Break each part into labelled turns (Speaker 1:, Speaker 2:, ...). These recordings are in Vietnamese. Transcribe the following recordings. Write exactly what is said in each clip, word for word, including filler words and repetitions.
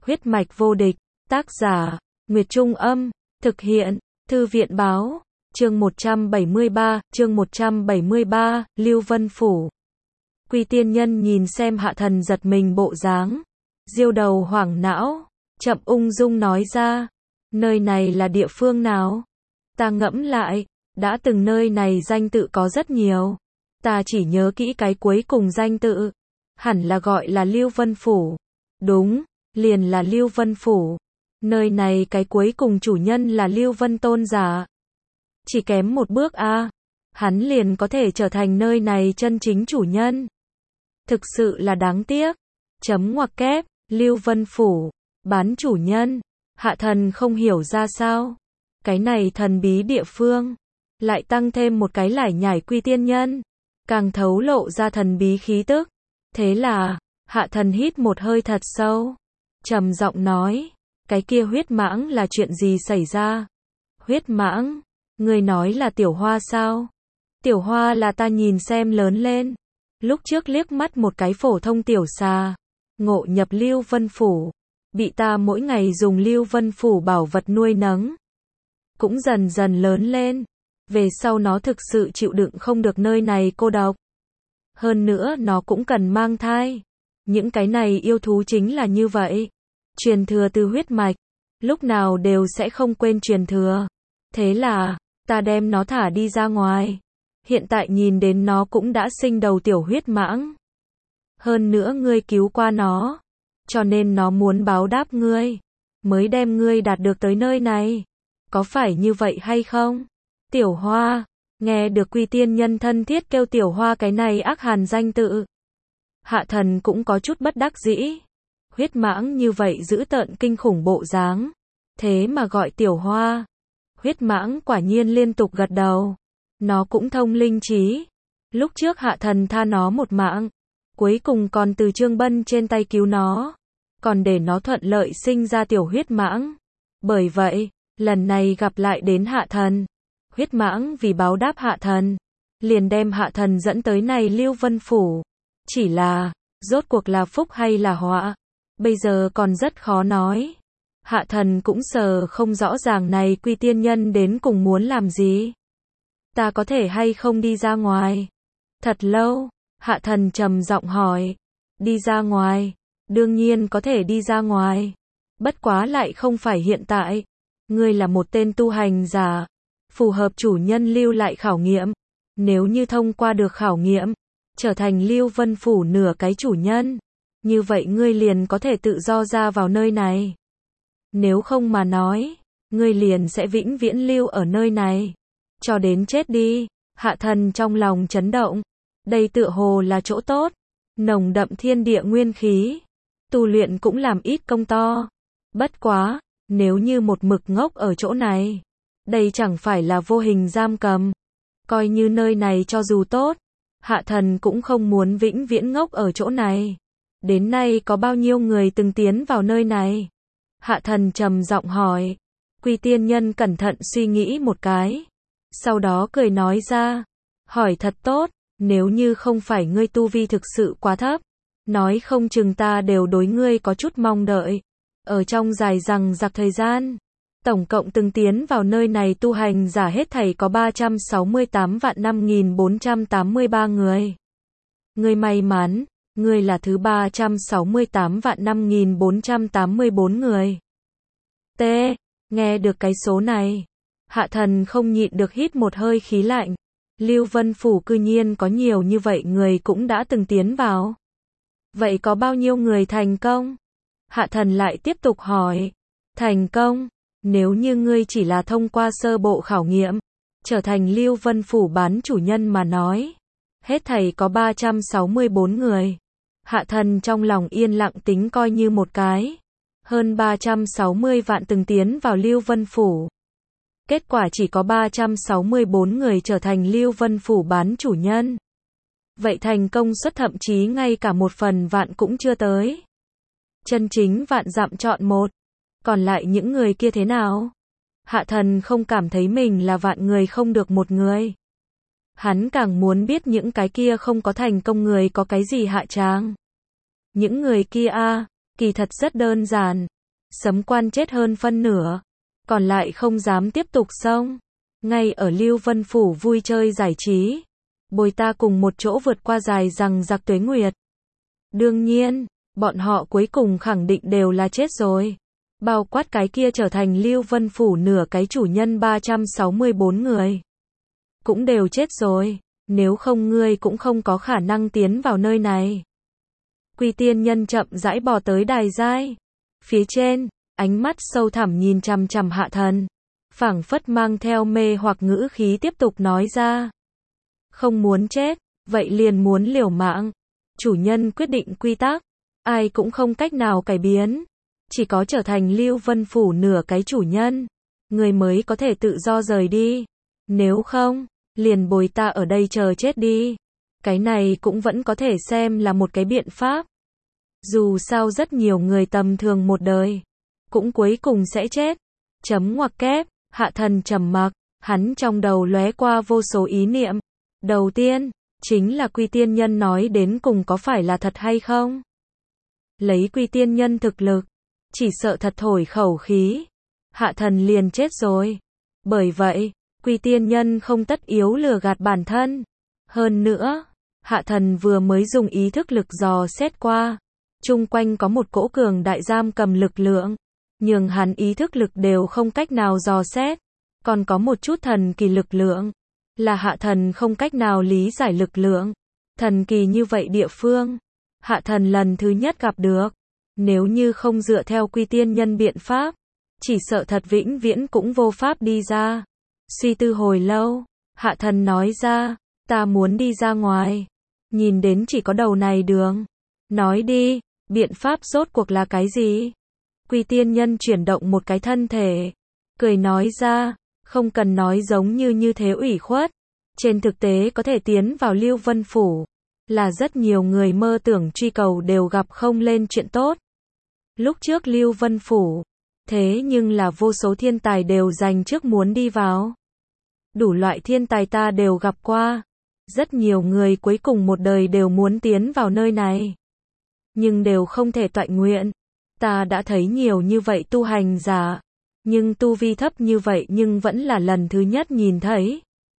Speaker 1: Huyết mạch vô địch, tác giả, Nguyệt Trung Âm, thực hiện, Thư viện Báo, chương một trăm bảy mươi ba, chương một trăm bảy mươi ba, Lưu Vân Phủ. Quy tiên nhân nhìn xem Hạ Thần giật mình bộ dáng, diêu đầu hoảng não, chậm ung dung nói ra, nơi này là địa phương nào? Ta ngẫm lại, đã từng nơi này danh tự có rất nhiều, ta chỉ nhớ kỹ cái cuối cùng danh tự, hẳn là gọi là Lưu Vân Phủ. Đúng, liền là Lưu Vân Phủ. Nơi này cái cuối cùng chủ nhân là Lưu Vân Tôn giả. Chỉ kém một bước a, à, hắn liền có thể trở thành nơi này chân chính chủ nhân. Thực sự là đáng tiếc. Chấm ngoặc kép, Lưu Vân Phủ, bán chủ nhân. Hạ Thần không hiểu ra sao. Cái này thần bí địa phương, lại tăng thêm một cái lải nhải quy tiên nhân, càng thấu lộ ra thần bí khí tức. Thế là, Hạ Thần hít một hơi thật sâu, trầm giọng nói, cái kia huyết mãng là chuyện gì xảy ra? Huyết mãng, người nói là Tiểu Hoa sao? Tiểu Hoa là ta nhìn xem lớn lên, lúc trước liếc mắt một cái phổ thông tiểu xà, ngộ nhập Lưu Vân Phủ, bị ta mỗi ngày dùng Lưu Vân Phủ bảo vật nuôi nấng, cũng dần dần lớn lên, về sau nó thực sự chịu đựng không được nơi này cô độc. Hơn nữa nó cũng cần mang thai. Những cái này yêu thú chính là như vậy. Truyền thừa từ huyết mạch, lúc nào đều sẽ không quên truyền thừa. Thế là, ta đem nó thả đi ra ngoài. Hiện tại nhìn đến nó cũng đã sinh đầu tiểu huyết mãng. Hơn nữa ngươi cứu qua nó, cho nên nó muốn báo đáp ngươi, mới đem ngươi đạt được tới nơi này. Có phải như vậy hay không? Tiểu Hoa, nghe được Quy tiên nhân thân thiết kêu Tiểu Hoa cái này ác hàn danh tự. Hạ Thần cũng có chút bất đắc dĩ. Huyết mãng như vậy dữ tợn kinh khủng bộ dáng, thế mà gọi Tiểu Hoa. Huyết mãng quả nhiên liên tục gật đầu. Nó cũng thông linh trí. Lúc trước Hạ Thần tha nó một mạng, cuối cùng còn từ Trương Bân trên tay cứu nó, còn để nó thuận lợi sinh ra tiểu huyết mãng. Bởi vậy, lần này gặp lại đến Hạ Thần, huyết mãng vì báo đáp Hạ Thần, liền đem Hạ Thần dẫn tới này Lưu Vân Phủ. Chỉ là, rốt cuộc là phúc hay là họa, bây giờ còn rất khó nói. Hạ Thần cũng sờ không rõ ràng này Quy tiên nhân đến cùng muốn làm gì. Ta có thể hay không đi ra ngoài? Thật lâu, Hạ Thần trầm giọng hỏi. Đi ra ngoài? Đương nhiên có thể đi ra ngoài. Bất quá lại không phải hiện tại. Ngươi là một tên tu hành giả, phù hợp chủ nhân lưu lại khảo nghiệm. Nếu như thông qua được khảo nghiệm, trở thành Lưu Vân Phủ nửa cái chủ nhân, như vậy ngươi liền có thể tự do ra vào nơi này. Nếu không mà nói, ngươi liền sẽ vĩnh viễn lưu ở nơi này, cho đến chết đi. Hạ Thần trong lòng chấn động. Đây tựa hồ là chỗ tốt, nồng đậm thiên địa nguyên khí, tu luyện cũng làm ít công to. Bất quá, nếu như một mực ngốc ở chỗ này, đây chẳng phải là vô hình giam cầm. Coi như nơi này cho dù tốt, Hạ Thần cũng không muốn vĩnh viễn ngốc ở chỗ này. Đến nay có bao nhiêu người từng tiến vào nơi này? Hạ Thần trầm giọng hỏi. Quy tiên nhân cẩn thận suy nghĩ một cái, sau đó cười nói ra, hỏi thật tốt, nếu như không phải ngươi tu vi thực sự quá thấp, nói không chừng ta đều đối ngươi có chút mong đợi. Ở trong dài dằng dặc thời gian, tổng cộng từng tiến vào nơi này tu hành giả hết thảy có ba trăm sáu mươi tám vạn năm nghìn bốn trăm tám mươi ba người. Ngươi may mắn, ngươi là thứ ba trăm sáu mươi tám vạn năm nghìn bốn trăm tám mươi bốn người. T. Nghe được cái số này, Hạ Thần không nhịn được hít một hơi khí lạnh. Lưu Vân Phủ cư nhiên có nhiều như vậy người cũng đã từng tiến vào. Vậy có bao nhiêu người thành công? Hạ Thần lại tiếp tục hỏi. Thành công? Nếu như ngươi chỉ là thông qua sơ bộ khảo nghiệm, trở thành Lưu Vân Phủ bán chủ nhân mà nói, hết thảy có ba trăm sáu mươi bốn người. Hạ Thần trong lòng yên lặng tính coi như một cái. Hơn ba trăm sáu mươi vạn từng tiến vào Lưu Vân Phủ. Kết quả chỉ có ba trăm sáu mươi bốn người trở thành Lưu Vân Phủ bán chủ nhân. Vậy thành công suất thậm chí ngay cả một phần vạn cũng chưa tới. Chân chính vạn dặm chọn một. Còn lại những người kia thế nào? Hạ Thần không cảm thấy mình là vạn người không được một người. Hắn càng muốn biết những cái kia không có thành công người có cái gì hạ tràng. Những người kia a, kỳ thật rất đơn giản, Sấm quan chết hơn phân nửa, còn lại không dám tiếp tục xông. Ngay ở Lưu Vân Phủ vui chơi giải trí, bồi ta cùng một chỗ vượt qua dài rằng giặc tuế nguyệt. Đương nhiên, bọn họ cuối cùng khẳng định đều là chết rồi. Bao quát cái kia trở thành Lưu Vân Phủ nửa cái chủ nhân ba trăm sáu mươi bốn người. Cũng đều chết rồi, nếu không ngươi cũng không có khả năng tiến vào nơi này. Quy tiên nhân chậm rãi bò tới đài giai. Phía trên, ánh mắt sâu thẳm nhìn chằm chằm Hạ Thần, phảng phất mang theo mê hoặc ngữ khí tiếp tục nói ra. Không muốn chết, vậy liền muốn liều mạng. Chủ nhân quyết định quy tắc, ai cũng không cách nào cải biến. Chỉ có trở thành Lưu Vân Phủ nửa cái chủ nhân, người mới có thể tự do rời đi. Nếu không, liền bồi ta ở đây chờ chết đi. Cái này cũng vẫn có thể xem là một cái biện pháp. Dù sao rất nhiều người tầm thường một đời, cũng cuối cùng sẽ chết. Chấm ngoặc kép, Hạ Thần trầm mặc, hắn trong đầu lóe qua vô số ý niệm. Đầu tiên, chính là Quy tiên nhân nói đến cùng có phải là thật hay không? Lấy Quy tiên nhân thực lực, chỉ sợ thật thổi khẩu khí, Hạ Thần liền chết rồi. Bởi vậy, Quy tiên nhân không tất yếu lừa gạt bản thân. Hơn nữa, Hạ Thần vừa mới dùng ý thức lực dò xét qua, chung quanh có một cỗ cường đại giam cầm lực lượng, nhưng hắn ý thức lực đều không cách nào dò xét, còn có một chút thần kỳ lực lượng, là Hạ Thần không cách nào lý giải lực lượng. Thần kỳ như vậy địa phương, Hạ Thần lần thứ nhất gặp được, nếu như không dựa theo Quy tiên nhân biện pháp, chỉ sợ thật vĩnh viễn cũng vô pháp đi ra. Suy tư hồi lâu, Hạ Thần nói ra, ta muốn đi ra ngoài, nhìn đến chỉ có đầu này đường. Nói đi, biện pháp rốt cuộc là cái gì? Quy tiên nhân chuyển động một cái thân thể, cười nói ra, không cần nói giống như như thế ủy khuất. Trên thực tế có thể tiến vào Lưu Vân Phủ, là rất nhiều người mơ tưởng truy cầu đều gặp không lên chuyện tốt. Lúc trước Lưu Vân Phủ, thế nhưng là vô số thiên tài đều dành trước muốn đi vào. Đủ loại thiên tài ta đều gặp qua. Rất nhiều người cuối cùng một đời đều muốn tiến vào nơi này, nhưng đều không thể toại nguyện. Ta đã thấy nhiều như vậy tu hành giả, nhưng tu vi thấp như vậy nhưng vẫn là lần thứ nhất nhìn thấy.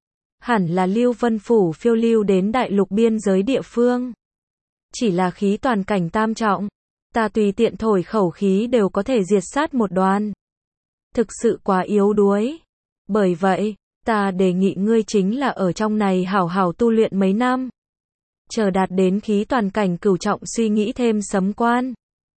Speaker 1: Hẳn là Lưu Vân Phủ phiêu lưu đến đại lục biên giới địa phương. Chỉ là khí toàn cảnh tam trọng, ta tùy tiện thổi khẩu khí đều có thể diệt sát một đoàn. Thực sự quá yếu đuối. Bởi vậy, ta đề nghị ngươi chính là ở trong này hảo hảo tu luyện mấy năm. Chờ đạt đến khí toàn cảnh cửu trọng suy nghĩ thêm sấm quan.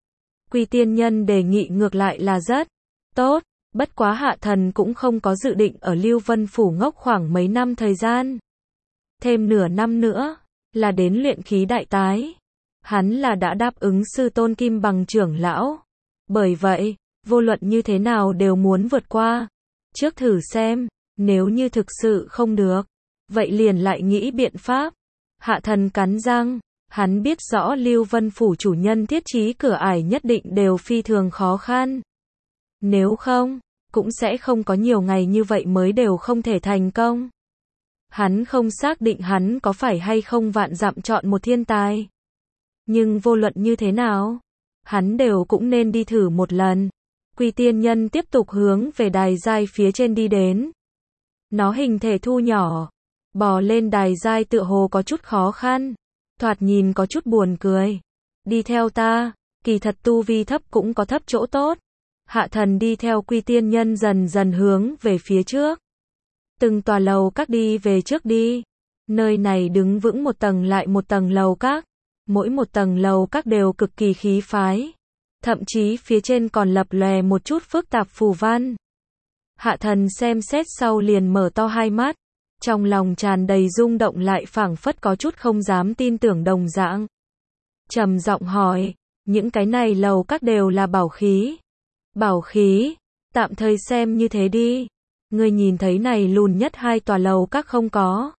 Speaker 1: Quy tiên nhân đề nghị ngược lại là rất tốt, bất quá Hạ Thần cũng không có dự định ở Lưu Vân Phủ ngốc khoảng mấy năm thời gian. Thêm nửa năm nữa, là đến luyện khí đại tái. Hắn là đã đáp ứng sư tôn Kim Bằng trưởng lão. Bởi vậy, vô luận như thế nào đều muốn vượt qua. Trước thử xem, nếu như thực sự không được, vậy liền lại nghĩ biện pháp. Hạ Thần cắn răng, hắn biết rõ Lưu Vân Phủ chủ nhân thiết trí cửa ải nhất định đều phi thường khó khăn. Nếu không, cũng sẽ không có nhiều ngày như vậy mới đều không thể thành công. Hắn không xác định hắn có phải hay không vạn dặm chọn một thiên tài. Nhưng vô luận như thế nào, hắn đều cũng nên đi thử một lần. Quy tiên nhân tiếp tục hướng về đài giai phía trên đi đến. Nó hình thể thu nhỏ, bò lên đài giai tựa hồ có chút khó khăn, thoạt nhìn có chút buồn cười. Đi theo ta, kỳ thật tu vi thấp cũng có thấp chỗ tốt. Hạ Thần đi theo Quy tiên nhân dần dần hướng về phía trước. Từng tòa lầu các đi về trước đi. Nơi này đứng vững một tầng lại một tầng lầu các. Mỗi một tầng lầu các đều cực kỳ khí phái. Thậm chí phía trên còn lập lòe một chút phức tạp phù văn. Hạ Thần xem xét sau liền mở to hai mắt. Trong lòng tràn đầy rung động lại phảng phất có chút không dám tin tưởng đồng dạng. Trầm giọng hỏi, những cái này lầu các đều là bảo khí. Bảo khí, tạm thời xem như thế đi. Ngươi nhìn thấy này lùn nhất hai tòa lầu các không có.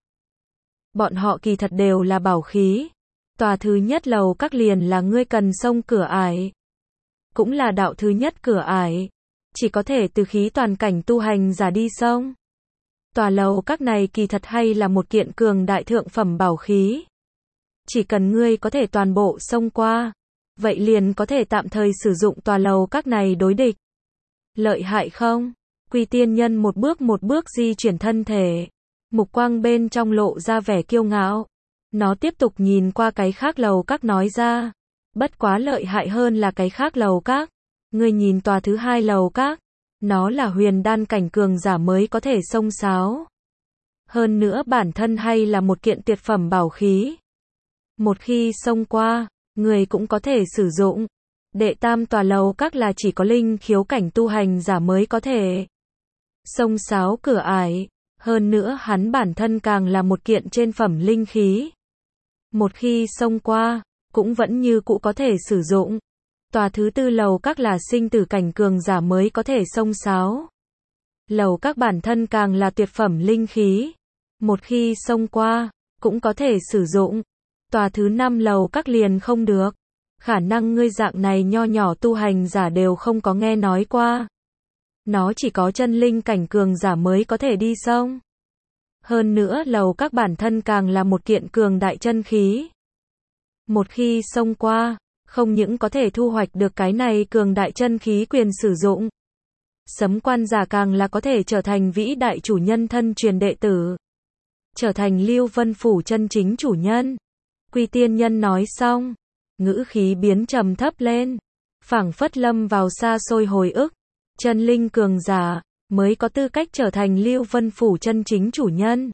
Speaker 1: Bọn họ kỳ thật đều là bảo khí. Tòa thứ nhất lầu các liền là ngươi cần xông cửa ải. Cũng là đạo thứ nhất cửa ải. Chỉ có thể từ khí toàn cảnh tu hành giả đi xông. Tòa lầu các này kỳ thật hay là một kiện cường đại thượng phẩm bảo khí. Chỉ cần ngươi có thể toàn bộ xông qua, vậy liền có thể tạm thời sử dụng tòa lầu các này đối địch. Lợi hại không? Quy tiên nhân một bước một bước di chuyển thân thể. Mục quang bên trong lộ ra vẻ kiêu ngạo. Nó tiếp tục nhìn qua cái khác lầu các nói ra. Bất quá lợi hại hơn là cái khác lầu các. Ngươi nhìn tòa thứ hai lầu các. Nó là huyền đan cảnh cường giả mới có thể xông xáo. Hơn nữa bản thân hay là một kiện tuyệt phẩm bảo khí. Một khi xông qua, người cũng có thể sử dụng. Đệ tam tòa lầu các là chỉ có linh khiếu cảnh tu hành giả mới có thể xông xáo cửa ải. Hơn nữa hắn bản thân càng là một kiện trên phẩm linh khí. Một khi xông qua, cũng vẫn như cũ có thể sử dụng. Tòa thứ tư lầu các là sinh tử cảnh cường giả mới có thể xông xáo. Lầu các bản thân càng là tuyệt phẩm linh khí. Một khi xông qua, cũng có thể sử dụng. Tòa thứ năm lầu các liền không được. Khả năng ngươi dạng này nho nhỏ tu hành giả đều không có nghe nói qua. Nó chỉ có chân linh cảnh cường giả mới có thể đi xông. Hơn nữa lầu các bản thân càng là một kiện cường đại chân khí. Một khi xông qua, không những có thể thu hoạch được cái này cường đại chân khí quyền sử dụng. Sấm quan giả càng là có thể trở thành vĩ đại chủ nhân thân truyền đệ tử. Trở thành Lưu Vân Phủ chân chính chủ nhân. Quy tiên nhân nói xong, ngữ khí biến trầm thấp lên. Phảng phất lâm vào xa xôi hồi ức. Chân linh cường giả mới có tư cách trở thành Lưu Vân Phủ chân chính chủ nhân.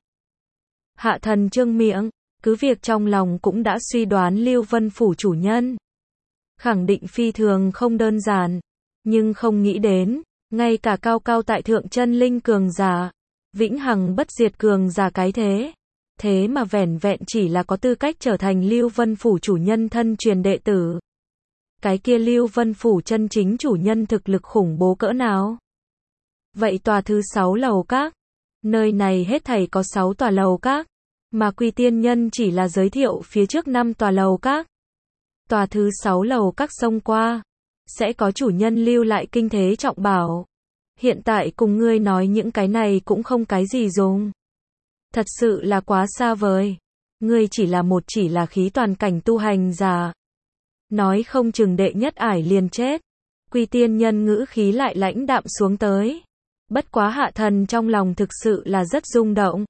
Speaker 1: Hạ thần trương miệng, cứ việc trong lòng cũng đã suy đoán Lưu Vân Phủ chủ nhân. Khẳng định phi thường không đơn giản, nhưng không nghĩ đến, ngay cả cao cao tại thượng chân linh cường giả, vĩnh hằng bất diệt cường giả cái thế. Thế mà vẻn vẹn chỉ là có tư cách trở thành Lưu Vân Phủ chủ nhân thân truyền đệ tử. Cái kia Lưu Vân Phủ chân chính chủ nhân thực lực khủng bố cỡ nào? Vậy tòa thứ sáu lầu các, nơi này hết thảy có sáu tòa lầu các, mà Quy tiên nhân chỉ là giới thiệu phía trước năm tòa lầu các. Tòa thứ sáu lầu các xông qua, sẽ có chủ nhân lưu lại kinh thế trọng bảo. Hiện tại cùng ngươi nói những cái này cũng không cái gì dùng. Thật sự là quá xa vời. Ngươi chỉ là một chỉ là khí toàn cảnh tu hành giả. Nói không chừng đệ nhất ải liền chết. Quy tiên nhân ngữ khí lại lãnh đạm xuống tới. Bất quá hạ thần trong lòng thực sự là rất rung động.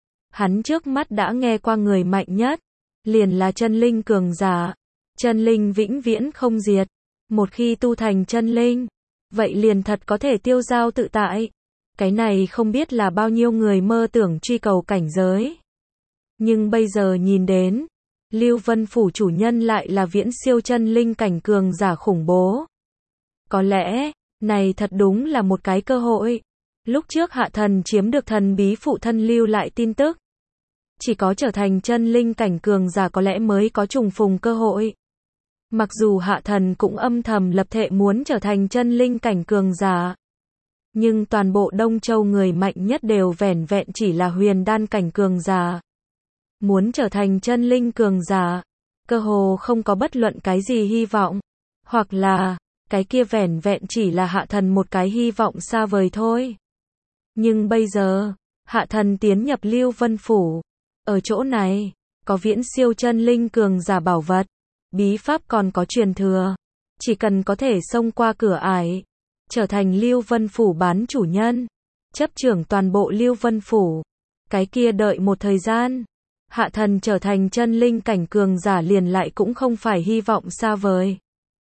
Speaker 1: Hắn trước mắt đã nghe qua người mạnh nhất. Liền là chân linh cường giả. Chân linh vĩnh viễn không diệt. Một khi tu thành chân linh, vậy liền thật có thể tiêu dao tự tại. Cái này không biết là bao nhiêu người mơ tưởng truy cầu cảnh giới. Nhưng bây giờ nhìn đến, Lưu Vân Phủ chủ nhân lại là viễn siêu chân linh cảnh cường giả khủng bố. Có lẽ, này thật đúng là một cái cơ hội. Lúc trước hạ thần chiếm được thần bí phụ thân lưu lại tin tức. Chỉ có trở thành chân linh cảnh cường giả có lẽ mới có trùng phùng cơ hội. Mặc dù hạ thần cũng âm thầm lập thệ muốn trở thành chân linh cảnh cường giả. Nhưng toàn bộ Đông Châu người mạnh nhất đều vẻn vẹn chỉ là huyền đan cảnh cường giả. Muốn trở thành chân linh cường giả, cơ hồ không có bất luận cái gì hy vọng. Hoặc là, cái kia vẻn vẹn chỉ là hạ thần một cái hy vọng xa vời thôi. Nhưng bây giờ, hạ thần tiến nhập Lưu Vân Phủ. Ở chỗ này, có viễn siêu chân linh cường giả bảo vật. Bí pháp còn có truyền thừa. Chỉ cần có thể xông qua cửa ải, trở thành Lưu Vân Phủ bán chủ nhân, chấp trưởng toàn bộ Lưu Vân Phủ. Cái kia đợi một thời gian, hạ thần trở thành chân linh cảnh cường giả liền lại cũng không phải hy vọng xa vời,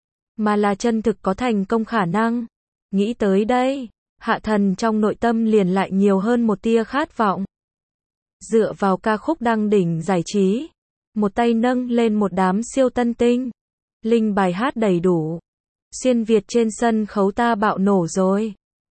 Speaker 1: mà là chân thực có thành công khả năng. Nghĩ tới đây, hạ thần trong nội tâm liền lại nhiều hơn một tia khát vọng. Dựa vào ca khúc đăng đỉnh giải trí, một tay nâng lên một đám siêu tân tinh, linh bài hát đầy đủ. Xuyên Việt trên sân khấu ta bạo nổ rồi.